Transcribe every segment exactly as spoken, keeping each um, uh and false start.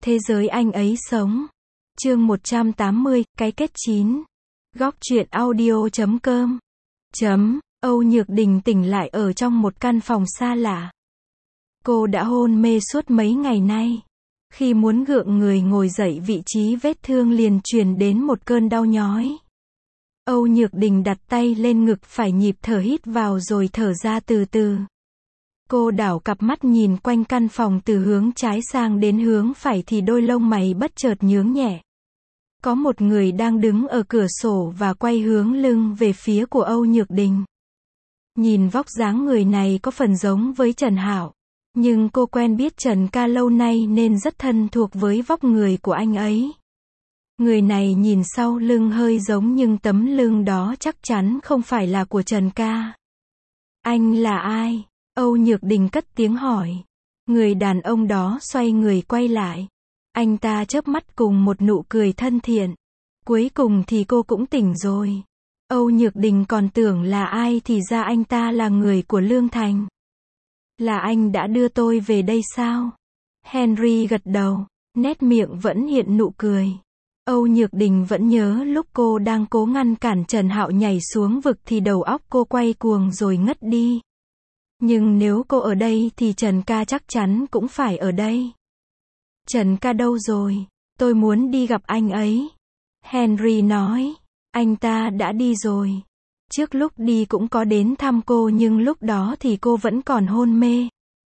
Thế giới anh ấy sống. Chương một trăm tám mươi, cái kết chín. Góc truyện audio chấm com. Chấm, Âu Nhược Đình tỉnh lại ở trong một căn phòng xa lạ. Cô đã hôn mê suốt mấy ngày nay. Khi muốn gượng người ngồi dậy, vị trí vết thương liền truyền đến một cơn đau nhói. Âu Nhược Đình đặt tay lên ngực phải, nhịp thở hít vào rồi thở ra từ từ. Cô đảo cặp mắt nhìn quanh căn phòng từ hướng trái sang đến hướng phải thì đôi lông mày bất chợt nhướng nhẹ. Có một người đang đứng ở cửa sổ và quay hướng lưng về phía của Âu Nhược Đình. Nhìn vóc dáng người này có phần giống với Trần Hạo, nhưng cô quen biết Trần ca lâu nay nên rất thân thuộc với vóc người của anh ấy. Người này nhìn sau lưng hơi giống nhưng tấm lưng đó chắc chắn không phải là của Trần ca. Anh là ai? Âu Nhược Đình cất tiếng hỏi. Người đàn ông đó xoay người quay lại. Anh ta chớp mắt cùng một nụ cười thân thiện. Cuối cùng thì cô cũng tỉnh rồi. Âu Nhược Đình còn tưởng là ai thì ra anh ta là người của Lương Thành. Là anh đã đưa tôi về đây sao? Henry gật đầu, nét miệng vẫn hiện nụ cười. Âu Nhược Đình vẫn nhớ lúc cô đang cố ngăn cản Trần Hạo nhảy xuống vực thì đầu óc cô quay cuồng rồi ngất đi. Nhưng nếu cô ở đây thì Trần ca chắc chắn cũng phải ở đây. Trần ca đâu rồi? Tôi muốn đi gặp anh ấy. Henry nói. Anh ta đã đi rồi. Trước lúc đi cũng có đến thăm cô nhưng lúc đó thì cô vẫn còn hôn mê.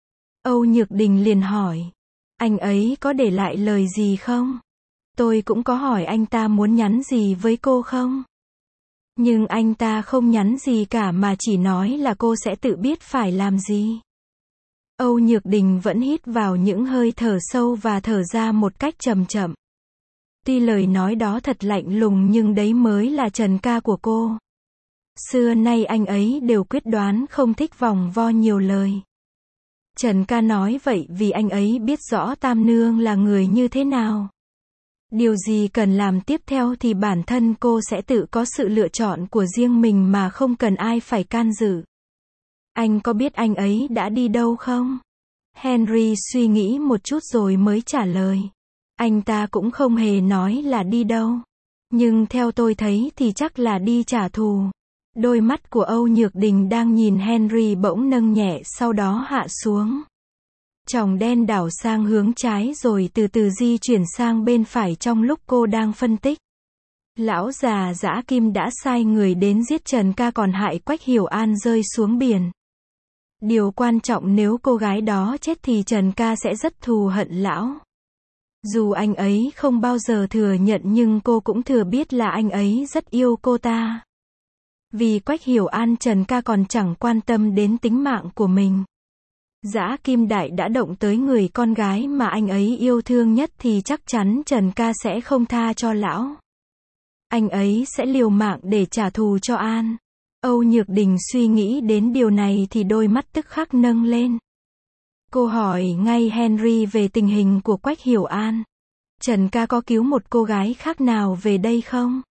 Âu Nhược Đình liền hỏi. Anh ấy có để lại lời gì không? Tôi cũng có hỏi anh ta muốn nhắn gì với cô không? Nhưng anh ta không nhắn gì cả mà chỉ nói là cô sẽ tự biết phải làm gì. Âu Nhược Đình vẫn hít vào những hơi thở sâu và thở ra một cách chậm chậm. Tuy lời nói đó thật lạnh lùng nhưng đấy mới là Trần ca của cô. Xưa nay anh ấy đều quyết đoán không thích vòng vo nhiều lời. Trần ca nói vậy vì anh ấy biết rõ Tam Nương là người như thế nào. Điều gì cần làm tiếp theo thì bản thân cô sẽ tự có sự lựa chọn của riêng mình mà không cần ai phải can dự. Anh có biết anh ấy đã đi đâu không? Henry suy nghĩ một chút rồi mới trả lời. Anh ta cũng không hề nói là đi đâu. Nhưng theo tôi thấy thì chắc là đi trả thù. Đôi mắt của Âu Nhược Đình đang nhìn Henry bỗng nâng nhẹ sau đó hạ xuống. Tròng đen đảo sang hướng trái rồi từ từ di chuyển sang bên phải trong lúc cô đang phân tích. Lão già Dã Kim đã sai người đến giết Trần ca còn hại Quách Hiểu An rơi xuống biển. Điều quan trọng nếu cô gái đó chết thì Trần ca sẽ rất thù hận lão. Dù anh ấy không bao giờ thừa nhận nhưng cô cũng thừa biết là anh ấy rất yêu cô ta. Vì Quách Hiểu An, Trần ca còn chẳng quan tâm đến tính mạng của mình. Dã Kim Đại đã động tới người con gái mà anh ấy yêu thương nhất thì chắc chắn Trần ca sẽ không tha cho lão. Anh ấy sẽ liều mạng để trả thù cho An. Âu Nhược Đình suy nghĩ đến điều này thì đôi mắt tức khắc nâng lên. Cô hỏi ngay Henry về tình hình của Quách Hiểu An. Trần ca có cứu một cô gái khác nào về đây không?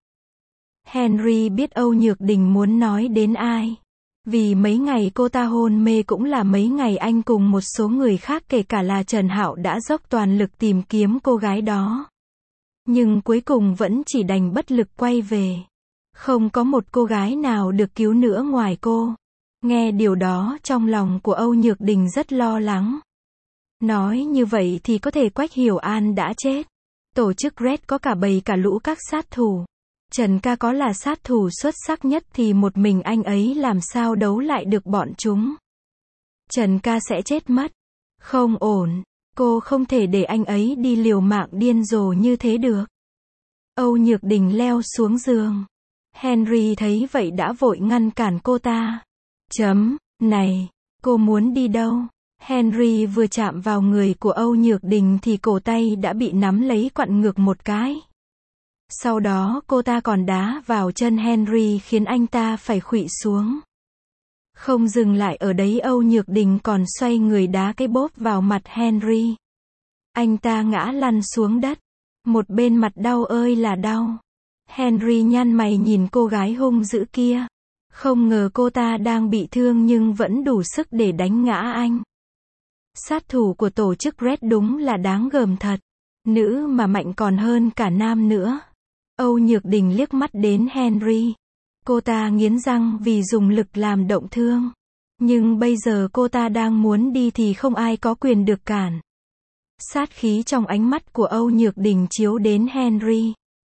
Henry biết Âu Nhược Đình muốn nói đến ai. Vì mấy ngày cô ta hôn mê cũng là mấy ngày anh cùng một số người khác kể cả là Trần Hạo đã dốc toàn lực tìm kiếm cô gái đó. Nhưng cuối cùng vẫn chỉ đành bất lực quay về. Không có một cô gái nào được cứu nữa ngoài cô. Nghe điều đó trong lòng của Âu Nhược Đình rất lo lắng. Nói như vậy thì có thể Quách Hiểu An đã chết. Tổ chức Red có cả bầy cả lũ các sát thủ. Trần ca có là sát thủ xuất sắc nhất thì một mình anh ấy làm sao đấu lại được bọn chúng. Trần ca sẽ chết mất. Không ổn. Cô không thể để anh ấy đi liều mạng điên rồ như thế được. Âu Nhược Đình leo xuống giường. Henry thấy vậy đã vội ngăn cản cô ta. Chấm, này, cô muốn đi đâu? Henry vừa chạm vào người của Âu Nhược Đình thì cổ tay đã bị nắm lấy quặn ngược một cái. Sau đó cô ta còn đá vào chân Henry khiến anh ta phải khuỵu xuống. Không dừng lại ở đấy, Âu Nhược Đình còn xoay người đá cái bốp vào mặt Henry. Anh ta ngã lăn xuống đất. Một bên mặt đau ơi là đau. Henry nhăn mày nhìn cô gái hung dữ kia. Không ngờ cô ta đang bị thương nhưng vẫn đủ sức để đánh ngã anh. Sát thủ của tổ chức Red đúng là đáng gờm thật. Nữ mà mạnh còn hơn cả nam nữa. Âu Nhược Đình liếc mắt đến Henry. Cô ta nghiến răng vì dùng lực làm động thương. Nhưng bây giờ cô ta đang muốn đi thì không ai có quyền được cản. Sát khí trong ánh mắt của Âu Nhược Đình chiếu đến Henry.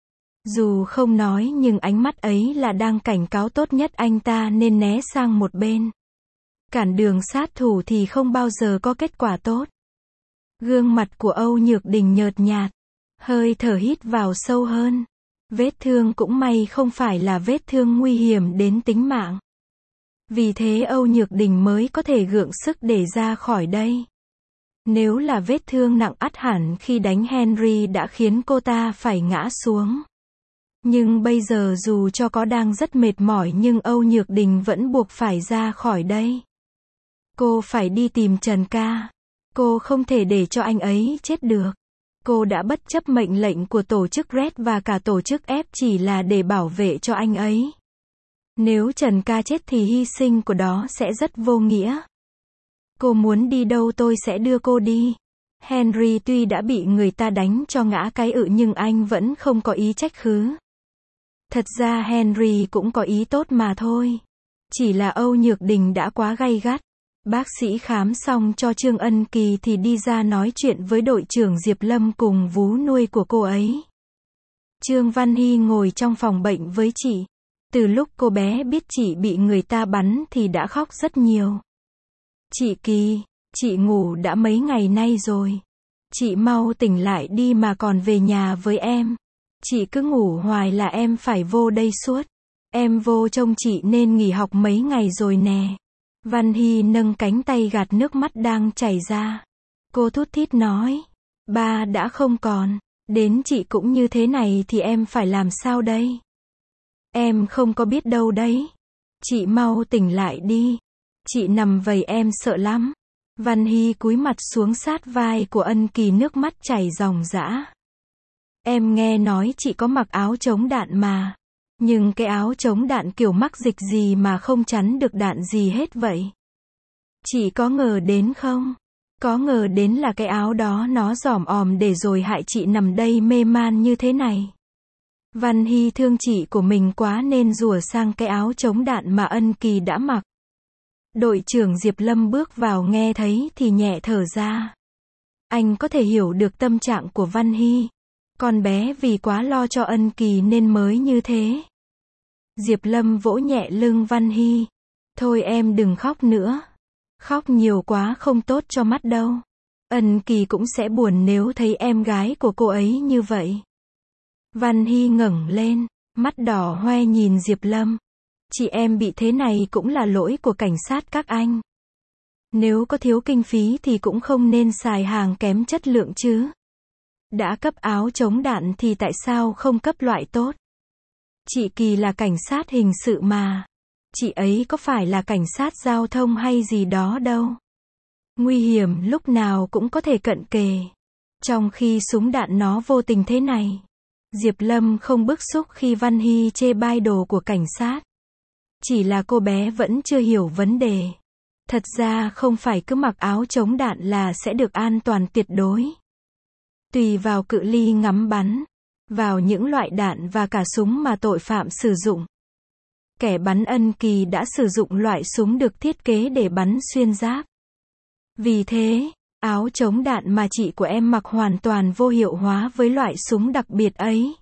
Dù không nói nhưng ánh mắt ấy là đang cảnh cáo tốt nhất anh ta nên né sang một bên. Cản đường sát thủ thì không bao giờ có kết quả tốt. Gương mặt của Âu Nhược Đình nhợt nhạt. Hơi thở hít vào sâu hơn. Vết thương cũng may không phải là vết thương nguy hiểm đến tính mạng. Vì thế Âu Nhược Đình mới có thể gượng sức để ra khỏi đây. Nếu là vết thương nặng ắt hẳn khi đánh Henry đã khiến cô ta phải ngã xuống. Nhưng bây giờ dù cho có đang rất mệt mỏi nhưng Âu Nhược Đình vẫn buộc phải ra khỏi đây. Cô phải đi tìm Trần Ca. Cô không thể để cho anh ấy chết được. Cô đã bất chấp mệnh lệnh của tổ chức Red và cả tổ chức F chỉ là để bảo vệ cho anh ấy. Nếu Trần Ca chết thì hy sinh của đó sẽ rất vô nghĩa. Cô muốn đi đâu tôi sẽ đưa cô đi. Henry tuy đã bị người ta đánh cho ngã cái ự nhưng anh vẫn không có ý trách khứ. Thật ra Henry cũng có ý tốt mà thôi. Chỉ là Âu Nhược Đình đã quá gay gắt. Bác sĩ khám xong cho Trương Ân Kỳ thì đi ra nói chuyện với đội trưởng Diệp Lâm cùng vú nuôi của cô ấy. Trương Văn Hy ngồi trong phòng bệnh với chị. Từ lúc cô bé biết chị bị người ta bắn thì đã khóc rất nhiều. Chị Kỳ, chị ngủ đã mấy ngày nay rồi. Chị mau tỉnh lại đi mà còn về nhà với em. Chị cứ ngủ hoài là em phải vô đây suốt. Em vô trông chị nên nghỉ học mấy ngày rồi nè. Văn Hy nâng cánh tay gạt nước mắt đang chảy ra. Cô thút thít nói. Ba đã không còn. Đến chị cũng như thế này thì em phải làm sao đây? Em không có biết đâu đấy. Chị mau tỉnh lại đi. Chị nằm vậy em sợ lắm. Văn Hy cúi mặt xuống sát vai của Ân Kỳ nước mắt chảy ròng rã. Em nghe nói chị có mặc áo chống đạn mà. Nhưng cái áo chống đạn kiểu mắc dịch gì mà không chắn được đạn gì hết vậy? Chị có ngờ đến không? Có ngờ đến là cái áo đó nó giỏm òm để rồi hại chị nằm đây mê man như thế này. Văn Hy thương chị của mình quá nên rủa sang cái áo chống đạn mà Ân Kỳ đã mặc. Đội trưởng Diệp Lâm bước vào nghe thấy thì nhẹ thở ra. Anh có thể hiểu được tâm trạng của Văn Hy. Con bé vì quá lo cho Ân Kỳ nên mới như thế. Diệp Lâm vỗ nhẹ lưng Văn Hy. Thôi em đừng khóc nữa. Khóc nhiều quá không tốt cho mắt đâu. Ân Kỳ cũng sẽ buồn nếu thấy em gái của cô ấy như vậy. Văn Hy ngẩng lên, mắt đỏ hoe nhìn Diệp Lâm. Chị em bị thế này cũng là lỗi của cảnh sát các anh. Nếu có thiếu kinh phí thì cũng không nên xài hàng kém chất lượng chứ. Đã cấp áo chống đạn thì tại sao không cấp loại tốt? Chị Kỳ là cảnh sát hình sự mà. Chị ấy có phải là cảnh sát giao thông hay gì đó đâu. Nguy hiểm lúc nào cũng có thể cận kề. Trong khi súng đạn nó vô tình thế này. Diệp Lâm không bức xúc khi Văn Hy chê bai đồ của cảnh sát. Chỉ là cô bé vẫn chưa hiểu vấn đề. Thật ra không phải cứ mặc áo chống đạn là sẽ được an toàn tuyệt đối. Tùy vào cự ly ngắm bắn, vào những loại đạn và cả súng mà tội phạm sử dụng. Kẻ bắn Ân Kỳ đã sử dụng loại súng được thiết kế để bắn xuyên giáp. Vì thế, áo chống đạn mà chị của em mặc hoàn toàn vô hiệu hóa với loại súng đặc biệt ấy.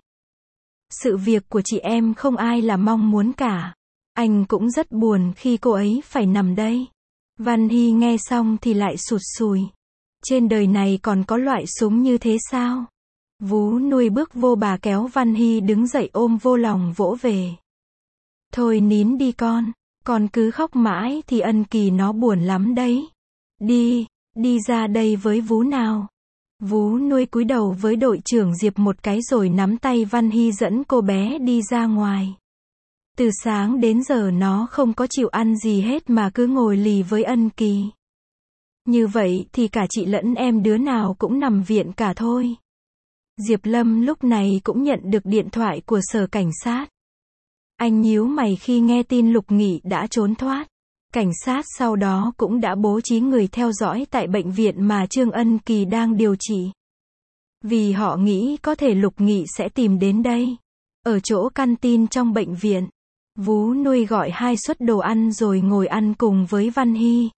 Sự việc của chị em không ai là mong muốn cả. Anh cũng rất buồn khi cô ấy phải nằm đây. Văn Hy nghe xong thì lại sụt sùi. Trên đời này còn có loại súng như thế sao? Vú nuôi bước vô bà kéo Văn Hy đứng dậy ôm vô lòng vỗ về. Thôi nín đi con. Con cứ khóc mãi thì Ân Kỳ nó buồn lắm đấy. Đi, đi ra đây với vú nào. Vú nuôi cúi đầu với đội trưởng Diệp một cái rồi nắm tay Văn Hy dẫn cô bé đi ra ngoài. Từ sáng đến giờ nó không có chịu ăn gì hết mà cứ ngồi lì với Ân Kỳ. Như vậy thì cả chị lẫn em đứa nào cũng nằm viện cả thôi. Diệp Lâm lúc này cũng nhận được điện thoại của sở cảnh sát. Anh nhíu mày khi nghe tin Lục Nghị đã trốn thoát. Cảnh sát sau đó cũng đã bố trí người theo dõi tại bệnh viện mà Trương Ân Kỳ đang điều trị. Vì họ nghĩ có thể Lục Nghị sẽ tìm đến đây. Ở chỗ canteen trong bệnh viện, Vú Nuôi gọi hai suất đồ ăn rồi ngồi ăn cùng với Văn Hy.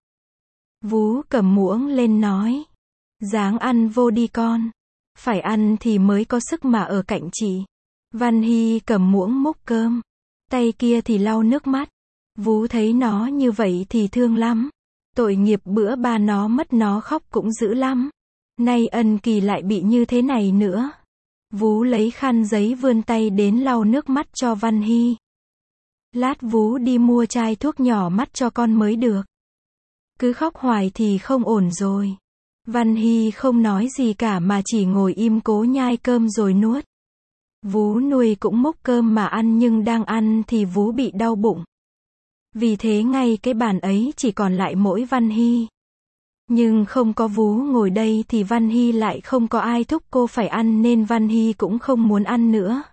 Vú cầm muỗng lên nói. Ráng ăn vô đi con. Phải ăn thì mới có sức mà ở cạnh chị. Văn Hy cầm muỗng múc cơm. Tay kia thì lau nước mắt. Vú thấy nó như vậy thì thương lắm. Tội nghiệp bữa ba nó mất nó khóc cũng dữ lắm. Nay Ân Kỳ lại bị như thế này nữa. Vú lấy khăn giấy vươn tay đến lau nước mắt cho Văn Hy. Lát Vú đi mua chai thuốc nhỏ mắt cho con mới được. Cứ khóc hoài thì không ổn rồi. Văn Hy không nói gì cả mà chỉ ngồi im cố nhai cơm rồi nuốt. Vú Nuôi cũng múc cơm mà ăn nhưng đang ăn thì Vú bị đau bụng. Vì thế ngay cái bàn ấy chỉ còn lại mỗi Văn Hy. Nhưng không có Vú ngồi đây thì Văn Hy lại không có ai thúc cô phải ăn nên Văn Hy cũng không muốn ăn nữa.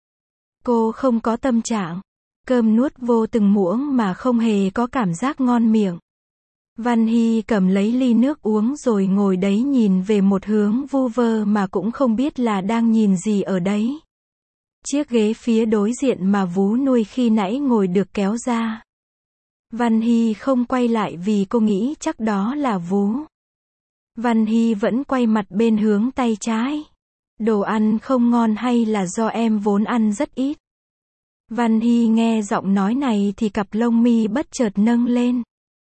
Cô không có tâm trạng. Cơm nuốt vô từng muỗng mà không hề có cảm giác ngon miệng. Văn Hy cầm lấy ly nước uống rồi ngồi đấy nhìn về một hướng vu vơ mà cũng không biết là đang nhìn gì ở đấy. Chiếc ghế phía đối diện mà Vú Nuôi khi nãy ngồi được kéo ra. Văn Hy không quay lại vì cô nghĩ chắc đó là Vú. Văn Hy vẫn quay mặt bên hướng tay trái. Đồ ăn không ngon hay là do em vốn ăn rất ít? Văn Hy nghe giọng nói này thì cặp lông mi bất chợt nâng lên.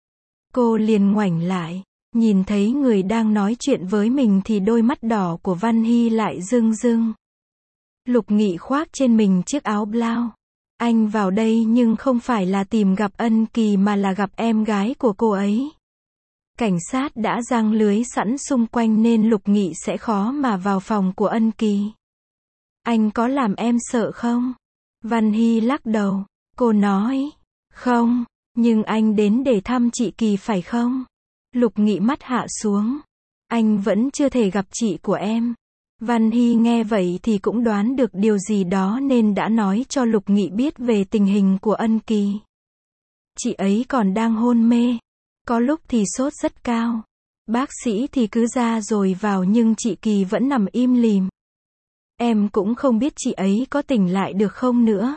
Cô liền ngoảnh lại, nhìn thấy người đang nói chuyện với mình thì đôi mắt đỏ của Văn Hy lại rưng rưng. Lục Nghị khoác trên mình chiếc áo blau. Anh vào đây nhưng không phải là tìm gặp Ân Kỳ mà là gặp em gái của cô ấy. Cảnh sát đã giăng lưới sẵn xung quanh nên Lục Nghị sẽ khó mà vào phòng của Ân Kỳ. Anh có làm em sợ không? Văn Hy lắc đầu. Cô nói, không, nhưng anh đến để thăm chị Kỳ phải không? Lục Nghị mắt hạ xuống. Anh vẫn chưa thể gặp chị của em. Văn Hy nghe vậy thì cũng đoán được điều gì đó nên đã nói cho Lục Nghị biết về tình hình của Ân Kỳ. Chị ấy còn đang hôn mê. Có lúc thì sốt rất cao. Bác sĩ thì cứ ra rồi vào nhưng chị Kỳ vẫn nằm im lìm. Em cũng không biết chị ấy có tỉnh lại được không nữa.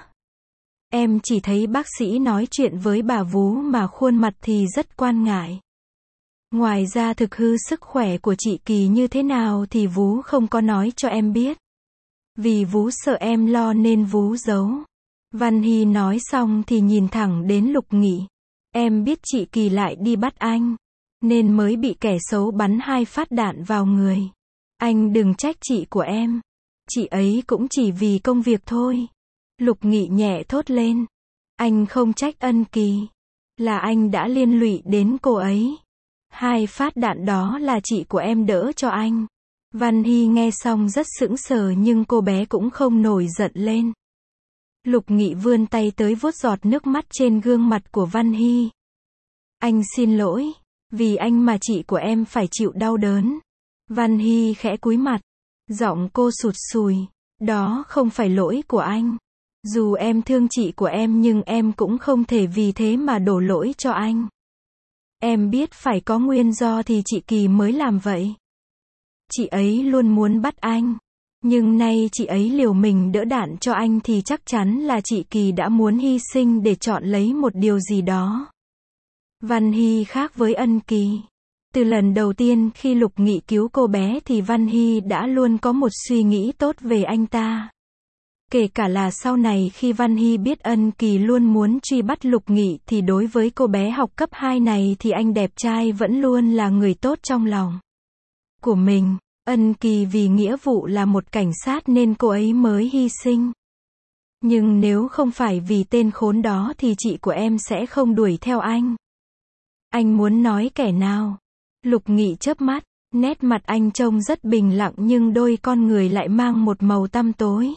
Em chỉ thấy bác sĩ nói chuyện với bà Vú mà khuôn mặt thì rất quan ngại. Ngoài ra thực hư sức khỏe của chị Kỳ như thế nào thì Vú không có nói cho em biết. Vì Vú sợ em lo nên Vú giấu. Văn Hy nói xong thì nhìn thẳng đến Lục Nghị. Em biết chị Kỳ lại đi bắt anh, nên mới bị kẻ xấu bắn hai phát đạn vào người. Anh đừng trách chị của em. Chị ấy cũng chỉ vì công việc thôi. Lục Nghị nhẹ thốt lên. Anh không trách Ân Kỳ. Là anh đã liên lụy đến cô ấy. Hai phát đạn đó là chị của em đỡ cho anh. Văn Hy nghe xong rất sững sờ nhưng cô bé cũng không nổi giận lên. Lục Nghị vươn tay tới vuốt giọt nước mắt trên gương mặt của Văn Hy. Anh xin lỗi. Vì anh mà chị của em phải chịu đau đớn. Văn Hy khẽ cúi mặt. Giọng cô sụt sùi. Đó không phải lỗi của anh. Dù em thương chị của em nhưng em cũng không thể vì thế mà đổ lỗi cho anh. Em biết phải có nguyên do thì chị Kỳ mới làm vậy. Chị ấy luôn muốn bắt anh. Nhưng nay chị ấy liều mình đỡ đạn cho anh thì chắc chắn là chị Kỳ đã muốn hy sinh để chọn lấy một điều gì đó. Văn Hy khác với Ân Kỳ. Từ lần đầu tiên khi Lục Nghị cứu cô bé thì Văn Hy đã luôn có một suy nghĩ tốt về anh ta. Kể cả là sau này khi Văn Hy biết Ân Kỳ luôn muốn truy bắt Lục Nghị thì đối với cô bé học cấp hai này thì anh đẹp trai vẫn luôn là người tốt trong lòng của mình. Ân Kỳ vì nghĩa vụ là một cảnh sát nên cô ấy mới hy sinh. Nhưng nếu không phải vì tên khốn đó thì chị của em sẽ không đuổi theo anh. Anh muốn nói kẻ nào? Lục Nghị chớp mắt, nét mặt anh trông rất bình lặng nhưng đôi con người lại mang một màu tăm tối.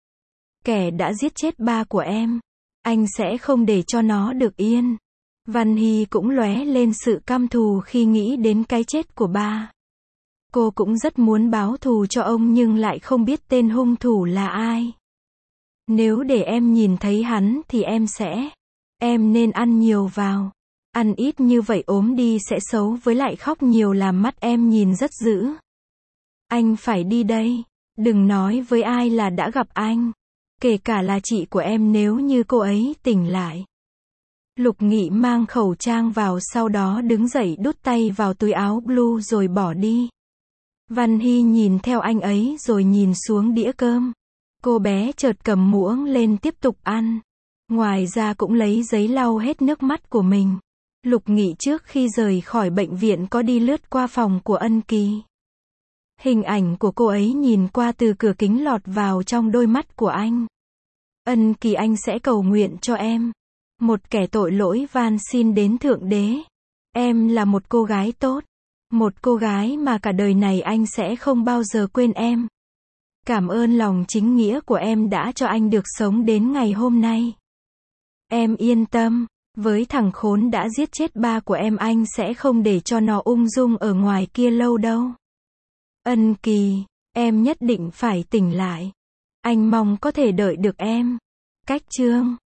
Kẻ đã giết chết ba của em. Anh sẽ không để cho nó được yên. Văn Hy cũng lóe lên sự căm thù khi nghĩ đến cái chết của ba. Cô cũng rất muốn báo thù cho ông nhưng lại không biết tên hung thủ là ai. Nếu để em nhìn thấy hắn thì em sẽ. Em nên ăn nhiều vào. Ăn ít như vậy ốm đi sẽ xấu với lại khóc nhiều làm mắt em nhìn rất dữ. Anh phải đi đây. Đừng nói với ai là đã gặp anh. Kể cả là chị của em nếu như cô ấy tỉnh lại. Lục Nghị mang khẩu trang vào sau đó đứng dậy đút tay vào túi áo blue rồi bỏ đi. Văn Hy nhìn theo anh ấy rồi nhìn xuống đĩa cơm. Cô bé chợt cầm muỗng lên tiếp tục ăn. Ngoài ra cũng lấy giấy lau hết nước mắt của mình. Lục Nghị trước khi rời khỏi bệnh viện có đi lướt qua phòng của Ân Kỳ. Hình ảnh của cô ấy nhìn qua từ cửa kính lọt vào trong đôi mắt của anh. Ân Kỳ, anh sẽ cầu nguyện cho em. Một kẻ tội lỗi van xin đến Thượng Đế. Em là một cô gái tốt. Một cô gái mà cả đời này anh sẽ không bao giờ quên em. Cảm ơn lòng chính nghĩa của em đã cho anh được sống đến ngày hôm nay. Em yên tâm, với thằng khốn đã giết chết ba của em anh sẽ không để cho nó ung dung ở ngoài kia lâu đâu. Ân Kỳ, em nhất định phải tỉnh lại. Anh mong có thể đợi được em. Cách chương